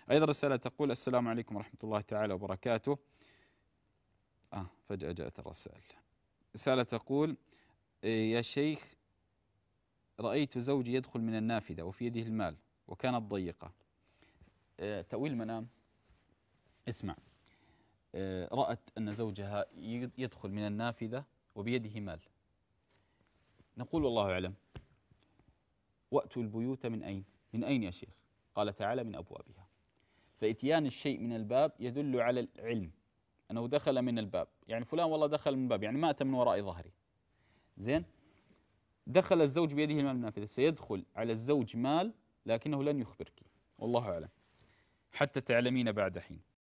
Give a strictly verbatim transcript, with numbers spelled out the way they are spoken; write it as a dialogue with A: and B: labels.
A: أيضا رسالة تقول: السلام عليكم ورحمة الله تعالى وبركاته. آه فجأة جاءت الرسائل. رسالة تقول: إيه يا شيخ، رأيت زوجي يدخل من النافذة وفي يده المال وكانت ضيقة. إيه تأويل منام. اسمع. إيه رأت أن زوجها يدخل من النافذة وبيده مال. نقول والله أعلم. وأتوا البيوت من أين؟ من أين يا شيخ؟ قال تعالى: من أبوابها. فإتيان الشيء من الباب يدل على العلم أنه دخل من الباب، يعني فلان والله دخل من الباب، يعني ما أتى من وراء ظهري. زين. دخل الزوج بيده المال من النافذة، سيدخل على الزوج مال لكنه لن يخبرك، والله أعلم، حتى تعلمين بعد حين.